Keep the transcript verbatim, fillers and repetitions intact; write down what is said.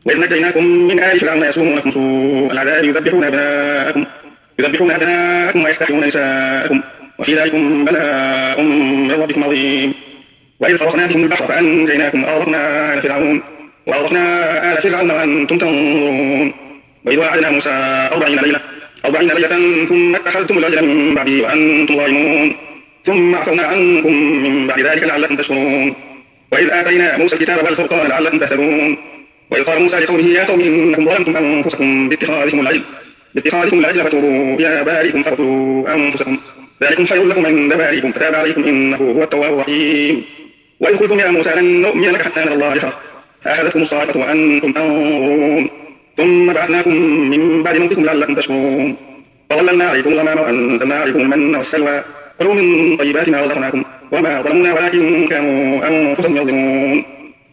وإذ نجيناكم من آل فرعون يسومونكم سوء العذاب يذبحون أبناءكم يذبحون أبناءكم ويستحيون نساءكم وفي ذلكم بلاء من ربكم عظيم. وإذ فرقنا بهم البحر فأنجيناكم وأغرقنا آل فرعون وأغرقنا آل فرعون وأنتم تنظرون. وإذ وعدنا موسى أربعين ليلة أربعين ليلة ثم اتخذتم العجل من بعدي وأنتم ظالمون ثم عفونا عنكم من بعد ذلك لعلكم تشكرون. وإذ آتينا موسى الكتاب والفرقان لعلكم تهتدون. وإذ قال موسى لقومه يا قوم إنكم ظلمتم أنفسكم باتخاذكم العجل باتخاذكم العجل فتوبوا إلى بارئكم فاقتلوا أنفسكم ذلكم خير لكم عند بارئكم فتاب عليكم إنه هو التواب الرحيم. وإذ قلتم يا موسى لن نؤمن لك حتى نرى الله جهرة فأخذتكم الصاعقة وأنتم تنظرون ثم بعثناكم من بعد موتكم لعلكم تشكرون. فظللنا عليكم الغمام وأنزلنا عليكم المن والسلوى كلوا من طيبات ما رزقناكم وما ظلمونا ولكن كانوا أنفسهم يظلمون.